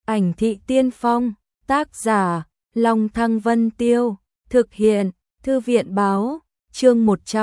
Ảnh thị tiên phong, tác giả, Long Thăng Vân Tiêu, thực hiện, Thư viện báo, chương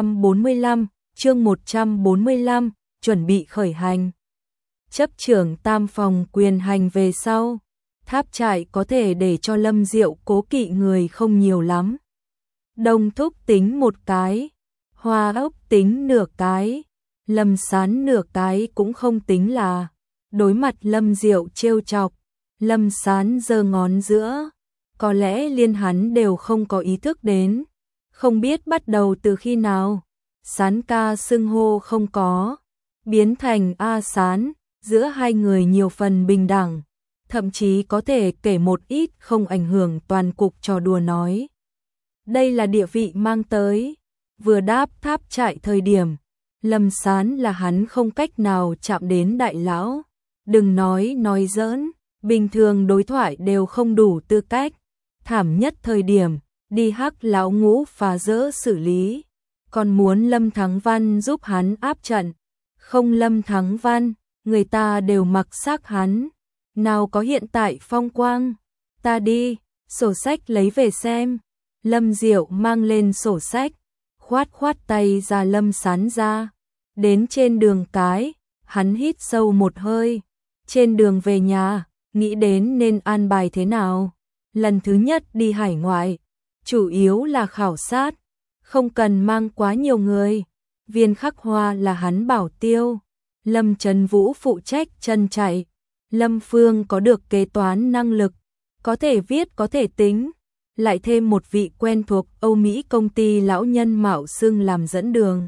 145, chuẩn bị khởi hành. Chấp trưởng tam phòng quyền hành về sau, tháp trại có thể để cho Lâm Diệu cố kỵ người không nhiều lắm. Đông Thúc tính một cái, Hoa Ốc tính nửa cái, Lâm Sán nửa cái cũng không tính là. Đối mặt Lâm Diệu trêu chọc, Lâm Sán giơ ngón giữa, có lẽ liên hắn đều không có ý thức đến, không biết bắt đầu từ khi nào, Sán ca xưng hô không có, biến thành A Sán, giữa hai người nhiều phần bình đẳng, thậm chí có thể kể một ít không ảnh hưởng toàn cục trò đùa nói. Đây là địa vị mang tới, vừa đáp tháp trại thời điểm, Lâm Sán là hắn không cách nào chạm đến đại lão, đừng nói giỡn, bình thường đối thoại đều không đủ tư cách, thảm nhất thời điểm, đi hắc lão ngũ phá rỡ xử lý, còn muốn Lâm Thắng Văn giúp hắn áp trận, không Lâm Thắng Văn, người ta đều mặc xác hắn, nào có hiện tại phong quang, ta đi, sổ sách lấy về xem, Lâm Diệu mang lên sổ sách, khoát tay ra Lâm Sán ra, đến trên đường cái, hắn hít sâu một hơi, trên đường về nhà, nghĩ đến nên an bài thế nào, lần thứ nhất đi hải ngoại, chủ yếu là khảo sát, không cần mang quá nhiều người, Viên Khắc Hoa là hắn bảo tiêu, Lâm Trấn Vũ phụ trách chân chạy, Lâm Phương có được kế toán năng lực, có thể viết có thể tính, lại thêm một vị quen thuộc Âu Mỹ công ty lão nhân mạo xưng làm dẫn đường.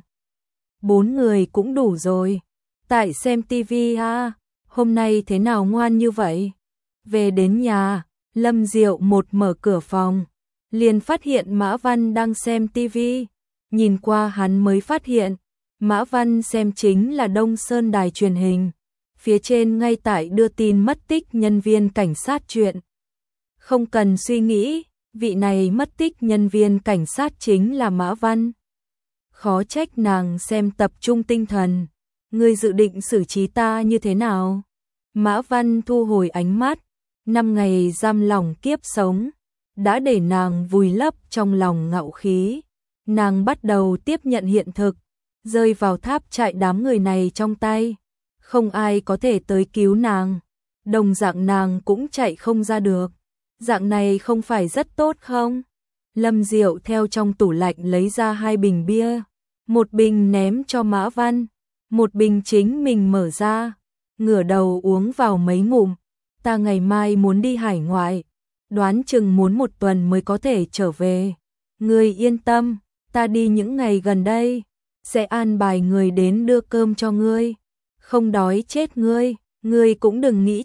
4 người cũng đủ rồi. Tại xem tivi à, hôm nay thế nào ngoan như vậy? Về đến nhà, Lâm Diệu một mở cửa phòng, liền phát hiện Mã Văn đang xem tivi, nhìn qua hắn mới phát hiện, Mã Văn xem chính là Đông Sơn đài truyền hình, phía trên ngay tại đưa tin mất tích nhân viên cảnh sát chuyện. Không cần suy nghĩ, vị này mất tích nhân viên cảnh sát chính là Mã Văn. Khó trách nàng xem tập trung tinh thần, ngươi dự định xử trí ta như thế nào? Mã Văn thu hồi ánh mắt, 5 ngày giam lỏng kiếp sống, đã để nàng vùi lấp trong lòng ngạo khí. Nàng bắt đầu tiếp nhận hiện thực, rơi vào tháp trại đám người này trong tay. Không ai có thể tới cứu nàng, đồng dạng nàng cũng chạy không ra được. Dạng này không phải rất tốt không? Lâm Diệu theo trong tủ lạnh lấy ra 2 bình bia, một bình ném cho Mã Văn, một bình chính mình mở ra, ngửa đầu uống vào mấy ngụm. Ta ngày mai muốn đi hải ngoại, đoán chừng muốn 1 tuần mới có thể trở về. Ngươi yên tâm, ta đi những ngày gần đây, sẽ an bài người đến đưa cơm cho ngươi. Không đói chết ngươi, ngươi cũng đừng nghĩ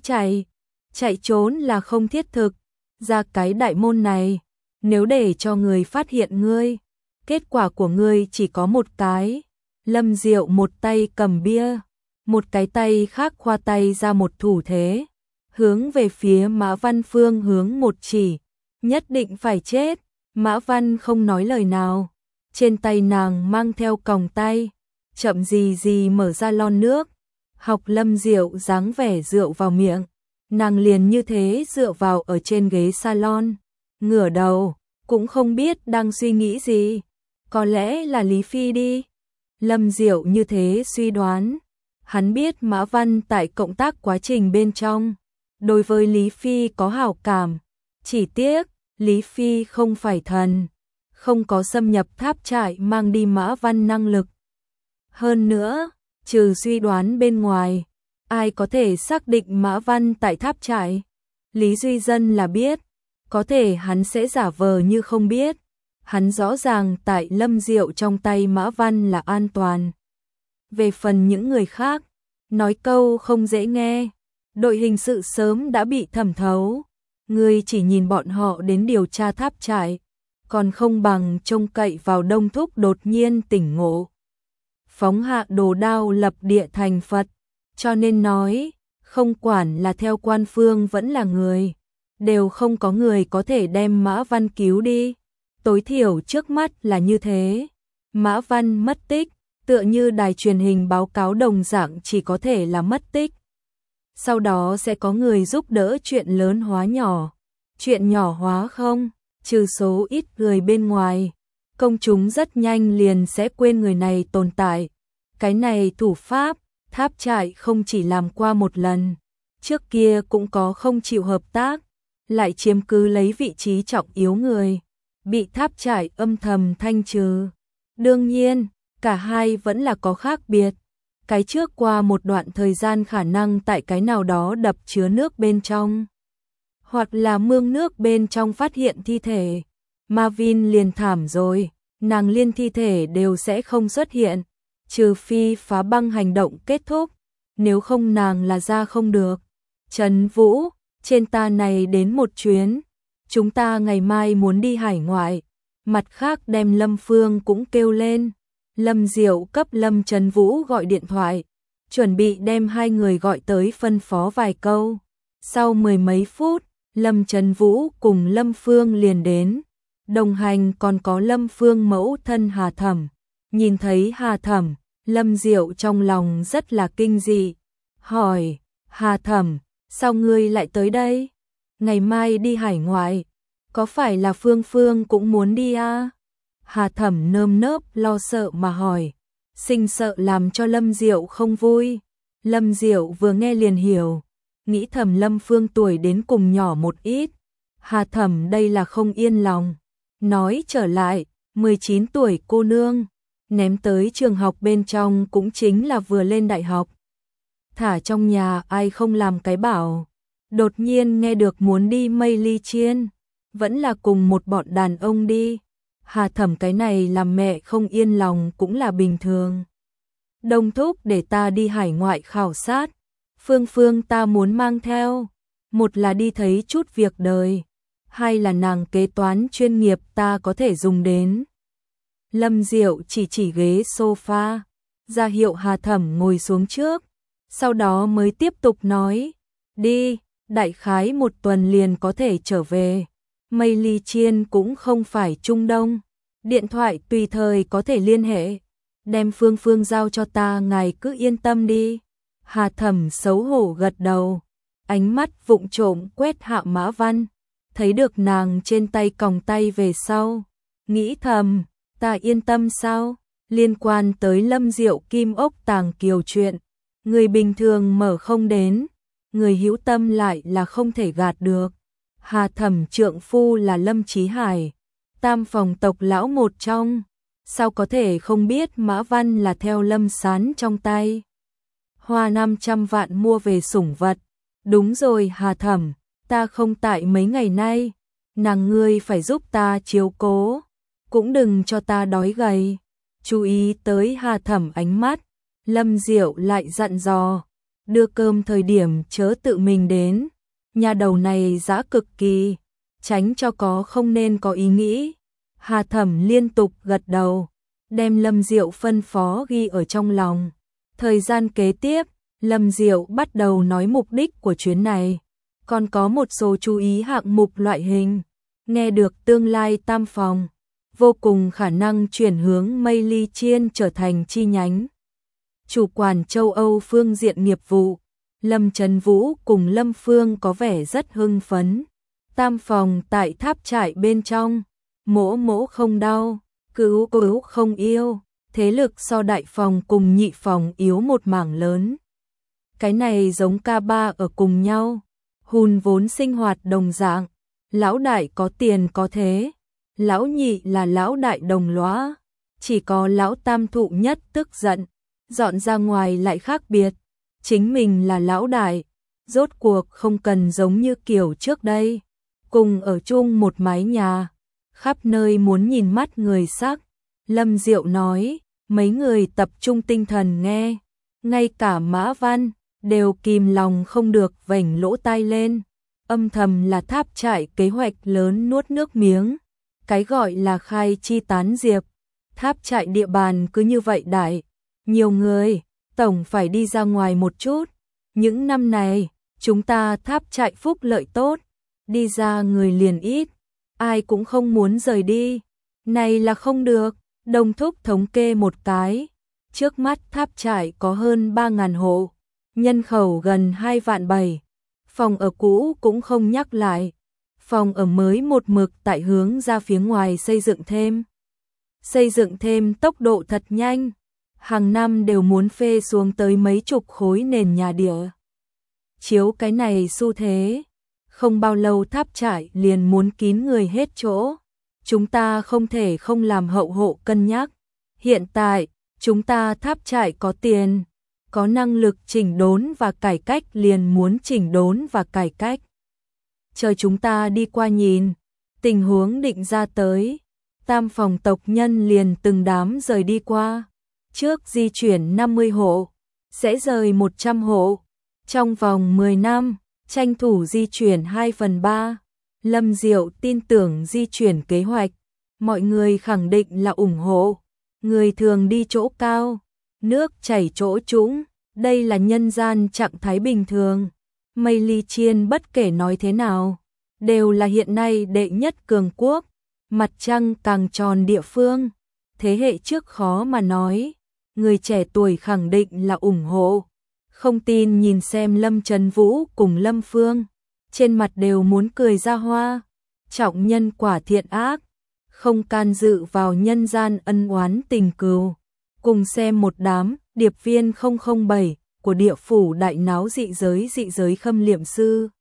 chạy trốn là không thiết thực. Ra cái đại môn này, nếu để cho người phát hiện ngươi, kết quả của ngươi chỉ có một cái. Lâm Diệu một tay cầm bia, một cái tay khác khoa tay ra một thủ thế, hướng về phía Mã Văn phương hướng một chỉ, nhất định phải chết. Mã Văn không nói lời nào, trên tay nàng mang theo còng tay, chậm gì mở ra lon nước, học Lâm Diệu dáng vẻ rượu vào miệng. Nàng liền như thế dựa vào ở trên ghế salon, ngửa đầu, cũng không biết đang suy nghĩ gì, có lẽ là Lý Phi đi. Lâm Diệu như thế suy đoán, hắn biết Mã Văn tại cộng tác quá trình bên trong, đối với Lý Phi có hảo cảm, chỉ tiếc, Lý Phi không phải thần, không có xâm nhập tháp trại mang đi Mã Văn năng lực. Hơn nữa, trừ suy đoán bên ngoài, ai có thể xác định Mã Văn tại tháp trại? Lý Duy Dân là biết, có thể hắn sẽ giả vờ như không biết. Hắn rõ ràng tại Lâm Diệu trong tay Mã Văn là an toàn. Về phần những người khác, nói câu không dễ nghe, đội hình sự sớm đã bị thẩm thấu. Ngươi chỉ nhìn bọn họ đến điều tra tháp trại, còn không bằng trông cậy vào Đông Thúc đột nhiên tỉnh ngộ. Phóng hạ đồ đao lập địa thành Phật. Cho nên nói, không quản là theo quan phương vẫn là người, đều không có người có thể đem Mã Văn cứu đi. Tối thiểu trước mắt là như thế. Mã Văn mất tích, tựa như đài truyền hình báo cáo đồng dạng chỉ có thể là mất tích. sau đó sẽ có người giúp đỡ chuyện lớn hóa nhỏ. Chuyện nhỏ hóa không, trừ số ít người bên ngoài, công chúng rất nhanh liền sẽ quên người này tồn tại. Cái này thủ pháp, Tháp Trại không chỉ làm qua một lần, trước kia cũng có không chịu hợp tác, lại chiếm cứ lấy vị trí trọng yếu người, bị Tháp Trại âm thầm thanh trừ. Đương nhiên, cả hai vẫn là có khác biệt. Cái trước qua một đoạn thời gian khả năng tại cái nào đó đập chứa nước bên trong, hoặc là mương nước bên trong phát hiện thi thể. Marvin liền thảm rồi, nàng liên thi thể đều sẽ không xuất hiện, trừ phi phá băng hành động kết thúc, nếu không nàng là ra không được. Trần Vũ, trên ta này đến một chuyến, chúng ta ngày mai muốn đi hải ngoại, mặt khác đem Lâm Phương cũng kêu lên. Lâm Diệu cấp Lâm Trần Vũ gọi điện thoại, chuẩn bị đem hai người gọi tới phân phó vài câu. Sau mười mấy phút, Lâm Trần Vũ cùng Lâm Phương liền đến, đồng hành còn có Lâm Phương mẫu thân Hà Thẩm. Nhìn thấy Hà Thẩm, Lâm Diệu trong lòng rất là kinh dị, hỏi, Hà Thẩm, sao ngươi lại tới đây? Ngày mai đi hải ngoại, có phải là Phương Phương cũng muốn đi à? Hà Thẩm nơm nớp lo sợ mà hỏi, sinh sợ làm cho Lâm Diệu không vui. Lâm Diệu vừa nghe liền hiểu, nghĩ thầm Lâm Phương tuổi đến cùng nhỏ một ít. Hà Thẩm đây là không yên lòng, nói trở lại, 19 tuổi cô nương, ném tới trường học bên trong cũng chính là vừa lên đại học. Thả trong nhà ai không làm cái bảo, đột nhiên nghe được muốn đi Mây Ly Chiên, vẫn là cùng một bọn đàn ông đi. Hà Thẩm cái này làm mẹ không yên lòng cũng là bình thường. Đồng thúc để ta đi hải ngoại khảo sát, Phương Phương ta muốn mang theo, một là đi thấy chút việc đời, hai là nàng kế toán chuyên nghiệp ta có thể dùng đến. Lâm Diệu chỉ ghế sofa, ra hiệu Hà Thẩm ngồi xuống trước, sau đó mới tiếp tục nói, đi, đại khái một tuần liền có thể trở về. Mây Ly Chiên cũng không phải Trung Đông, điện thoại tùy thời có thể liên hệ, đem Phương Phương giao cho ta ngài cứ yên tâm đi. Hà Thẩm xấu hổ gật đầu, ánh mắt vụng trộm quét Hạ Mã Văn, thấy được nàng trên tay còng tay về sau, nghĩ thầm, ta yên tâm sao? Liên quan tới Lâm Diệu Kim ốc tàng kiều chuyện, người bình thường mở không đến, người hữu tâm lại là không thể gạt được. Hà Thẩm trượng phu là Lâm Chí Hải, tam phòng tộc lão một trong, sao có thể không biết Mã Văn là theo Lâm Sán trong tay. Hoa 500 vạn mua về sủng vật, đúng rồi Hà Thẩm, ta không tại mấy ngày nay, nàng ngươi phải giúp ta chiếu cố, cũng đừng cho ta đói gầy. Chú ý tới Hà Thẩm ánh mắt, Lâm Diệu lại dặn dò, đưa cơm thời điểm chớ tự mình đến. Nhà đầu này dã cực kỳ, tránh cho có không nên có ý nghĩ. Hà Thẩm liên tục gật đầu, đem Lâm Diệu phân phó ghi ở trong lòng. Thời gian kế tiếp, Lâm Diệu bắt đầu nói mục đích của chuyến này, còn có một số chú ý hạng mục loại hình. Nghe được tương lai tam phòng, vô cùng khả năng chuyển hướng Mây Ly Chiên trở thành chi nhánh. Chủ quản châu Âu phương diện nghiệp vụ. Lâm Trần Vũ cùng Lâm Phương có vẻ rất hưng phấn. Tam phòng tại Tháp Trại bên trong, mỗ mỗ không đau, cứu cứu không yêu, thế lực so đại phòng cùng nhị phòng yếu một mảng lớn. Cái này giống K3 ở cùng nhau, hùn vốn sinh hoạt đồng dạng, lão đại có tiền có thế, lão nhị là lão đại đồng lõa, chỉ có lão tam thụ nhất tức giận, dọn ra ngoài lại khác biệt. Chính mình là lão đại, rốt cuộc không cần giống như kiểu trước đây, cùng ở chung một mái nhà, khắp nơi muốn nhìn mắt người sắc. Lâm Diệu nói, mấy người tập trung tinh thần nghe, ngay cả Mã Văn đều kìm lòng không được vểnh lỗ tai lên, âm thầm là Tháp Trại kế hoạch lớn nuốt nước miếng, cái gọi là khai chi tán diệp. Tháp Trại địa bàn cứ như vậy đại, nhiều người, tổng phải đi ra ngoài một chút. Những năm này, chúng ta Tháp Trại phúc lợi tốt, đi ra người liền ít, ai cũng không muốn rời đi. Này là không được, Đồng Thúc thống kê một cái, trước mắt Tháp Trại có hơn 3.000 hộ, nhân khẩu gần 2 vạn 7. Phòng ở cũ cũng không nhắc lại. Phòng ở mới một mực tại hướng ra phía ngoài xây dựng thêm. Xây dựng thêm tốc độ thật nhanh. Hàng năm đều muốn phê xuống tới mấy chục khối nền nhà địa. Chiếu cái này xu thế, không bao lâu Tháp Trại liền muốn kín người hết chỗ. Chúng ta không thể không làm hậu hộ cân nhắc. Hiện tại, chúng ta Tháp Trại có tiền, có năng lực chỉnh đốn và cải cách liền muốn chỉnh đốn và cải cách. Chờ chúng ta đi qua nhìn, tình huống định ra tới, Tam phòng tộc nhân liền từng đám rời đi qua. Trước di chuyển 50 hộ, sẽ rời 100 hộ. Trong vòng 10 năm, tranh thủ di chuyển 2/3. Lâm Diệu tin tưởng di chuyển kế hoạch, mọi người khẳng định là ủng hộ. Người thường đi chỗ cao, nước chảy chỗ trũng, đây là nhân gian trạng thái bình thường. Mây Ly Chiên bất kể nói thế nào, đều là hiện nay đệ nhất cường quốc, mặt trăng càng tròn địa phương. Thế hệ trước khó mà nói, người trẻ tuổi khẳng định là ủng hộ. Không tin nhìn xem Lâm Trấn Vũ cùng Lâm Phương, trên mặt đều muốn cười ra hoa. Trọng nhân quả thiện ác, không can dự vào nhân gian ân oán tình cừu. Cùng xem một đám điệp viên 007 của địa phủ đại náo dị giới khâm liệm sư.